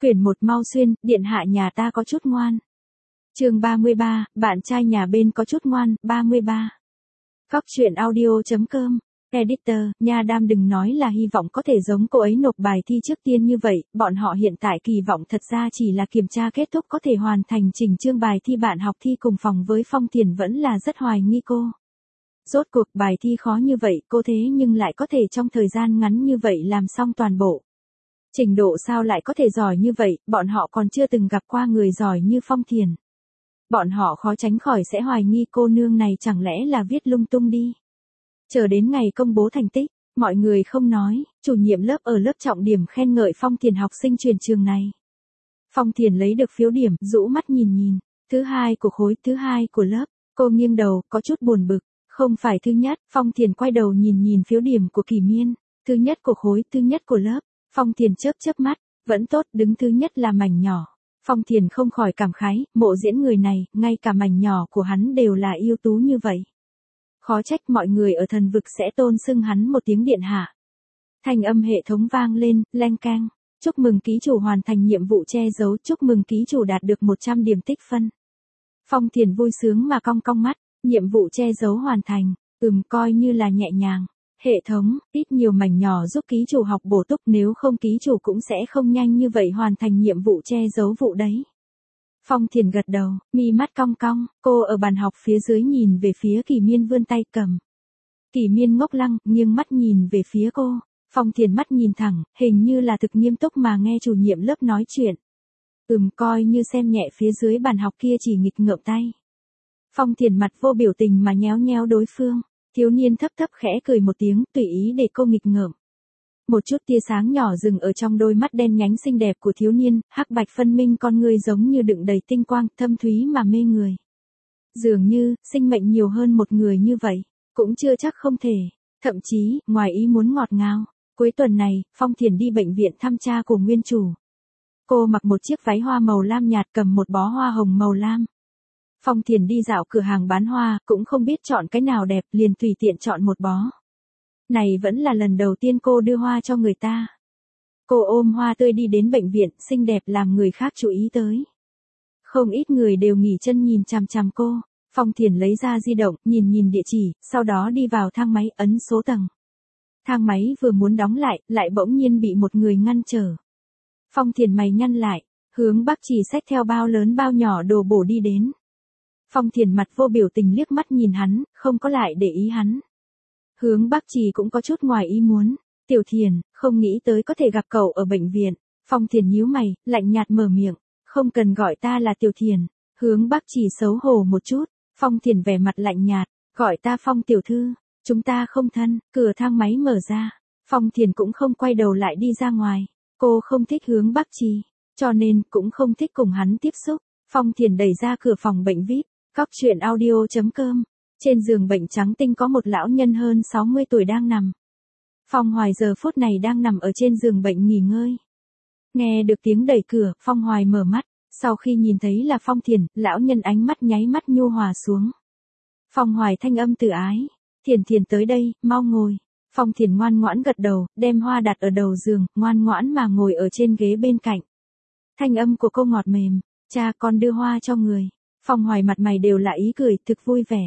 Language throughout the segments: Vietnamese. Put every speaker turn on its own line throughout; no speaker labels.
Quyển 1 mau xuyên, điện hạ nhà ta có chút ngoan. Chương 33, bạn trai nhà bên có chút ngoan, 33. Góc truyện audio.com. Editor, nha đam đừng nói là hy vọng có thể giống cô ấy nộp bài thi trước tiên như vậy, bọn họ hiện tại kỳ vọng thật ra chỉ là kiểm tra kết thúc có thể hoàn thành chỉnh chương bài thi. Bạn học thi cùng phòng với Phong Thiền vẫn là rất hoài nghi cô. Rốt cuộc bài thi khó như vậy cô thế nhưng lại có thể trong thời gian ngắn như vậy làm xong toàn bộ. Trình độ sao lại có thể giỏi như vậy, bọn họ còn chưa từng gặp qua người giỏi như Phong Thiền. Bọn họ khó tránh khỏi sẽ hoài nghi cô nương này chẳng lẽ là viết lung tung đi. Chờ đến ngày công bố thành tích, mọi người không nói, chủ nhiệm lớp ở lớp trọng điểm khen ngợi Phong Thiền học sinh truyền trường này. Phong Thiền lấy được phiếu điểm, rũ mắt nhìn, thứ hai của khối, thứ hai của lớp, cô nghiêng đầu, có chút buồn bực, không phải thứ nhất. Phong Thiền quay đầu nhìn phiếu điểm của Kỳ Miên, thứ nhất của khối, thứ nhất của lớp. Phong Thiền chớp mắt, vẫn tốt, đứng thứ nhất là mảnh nhỏ. Phong Thiền không khỏi cảm khái, mộ diễn người này, ngay cả mảnh nhỏ của hắn đều là ưu tú như vậy. Khó trách mọi người ở thần vực sẽ tôn xưng hắn một tiếng điện hạ. Thanh âm hệ thống vang lên, leng keng. Chúc mừng ký chủ hoàn thành nhiệm vụ che giấu, chúc mừng ký chủ đạt được 100 điểm tích phân. Phong Thiền vui sướng mà cong mắt, nhiệm vụ che giấu hoàn thành, coi như là nhẹ nhàng. Hệ thống, ít nhiều mảnh nhỏ giúp ký chủ học bổ túc, nếu không ký chủ cũng sẽ không nhanh như vậy hoàn thành nhiệm vụ che giấu vụ đấy. Phong Thiền gật đầu, mi mắt cong, cô ở bàn học phía dưới nhìn về phía Kỳ Miên vươn tay cầm. Kỳ Miên ngốc lăng, nghiêng mắt nhìn về phía cô. Phong Thiền mắt nhìn thẳng, hình như là thực nghiêm túc mà nghe chủ nhiệm lớp nói chuyện. Coi như xem nhẹ phía dưới bàn học kia chỉ nghịch ngợm tay. Phong Thiền mặt vô biểu tình mà nhéo đối phương. Thiếu niên thấp khẽ cười một tiếng, tùy ý để cô nghịch ngợm. Một chút tia sáng nhỏ dừng ở trong đôi mắt đen nhánh xinh đẹp của thiếu niên, hắc bạch phân minh con người giống như đựng đầy tinh quang, thâm thúy mà mê người. Dường như, sinh mệnh nhiều hơn một người như vậy, cũng chưa chắc không thể, thậm chí, ngoài ý muốn ngọt ngào. Cuối tuần này, Phong Thiền đi bệnh viện thăm cha của nguyên chủ. Cô mặc một chiếc váy hoa màu lam nhạt cầm một bó hoa hồng màu lam. Phong Thiền đi dạo cửa hàng bán hoa, cũng không biết chọn cái nào đẹp, liền tùy tiện chọn một bó. Này vẫn là lần đầu tiên cô đưa hoa cho người ta. Cô ôm hoa tươi đi đến bệnh viện, xinh đẹp làm người khác chú ý tới. Không ít người đều nghỉ chân nhìn chằm cô. Phong Thiền lấy ra di động, nhìn địa chỉ, sau đó đi vào thang máy, ấn số tầng. Thang máy vừa muốn đóng lại bỗng nhiên bị một người ngăn trở. Phong Thiền mày nhăn lại, hướng Bắc Trì xách theo bao lớn bao nhỏ đồ bổ đi đến. Phong Thiền mặt vô biểu tình liếc mắt nhìn hắn, không có lại để ý hắn. Hướng Bắc Trì cũng có chút ngoài ý muốn. Tiểu Thiền, không nghĩ tới có thể gặp cậu ở bệnh viện. Phong Thiền nhíu mày, lạnh nhạt mở miệng. Không cần gọi ta là Tiểu Thiền. Hướng Bắc Trì xấu hổ một chút. Phong Thiền vẻ mặt lạnh nhạt, gọi ta Phong tiểu thư. Chúng ta không thân. Cửa thang máy mở ra. Phong Thiền cũng không quay đầu lại đi ra ngoài. Cô không thích Hướng Bắc Trì, cho nên cũng không thích cùng hắn tiếp xúc. Phong Thiền đẩy ra cửa phòng bệnh VIP. Góc truyện audio.com. Trên giường bệnh trắng tinh có một lão nhân hơn 60 tuổi đang nằm. Phong Hoài giờ phút này đang nằm ở trên giường bệnh nghỉ ngơi. Nghe được tiếng đẩy cửa, Phong Hoài mở mắt, sau khi nhìn thấy là Phong Thiền, lão nhân ánh mắt nháy mắt nhu hòa xuống. Phong Hoài thanh âm từ ái, Thiền tới đây, mau ngồi. Phong Thiền ngoan ngoãn gật đầu, đem hoa đặt ở đầu giường, ngoan ngoãn mà ngồi ở trên ghế bên cạnh. Thanh âm của cô ngọt mềm, cha con đưa hoa cho người. Phong Hoài mặt mày đều là ý cười, thực vui vẻ.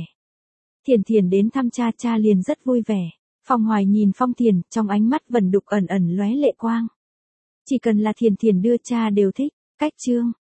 Thiền đến thăm cha liền rất vui vẻ. Phong Hoài nhìn Phong Thiền, trong ánh mắt vẩn đục ẩn lóe lệ quang. Chỉ cần là Thiền đưa cha đều thích. Cách chương.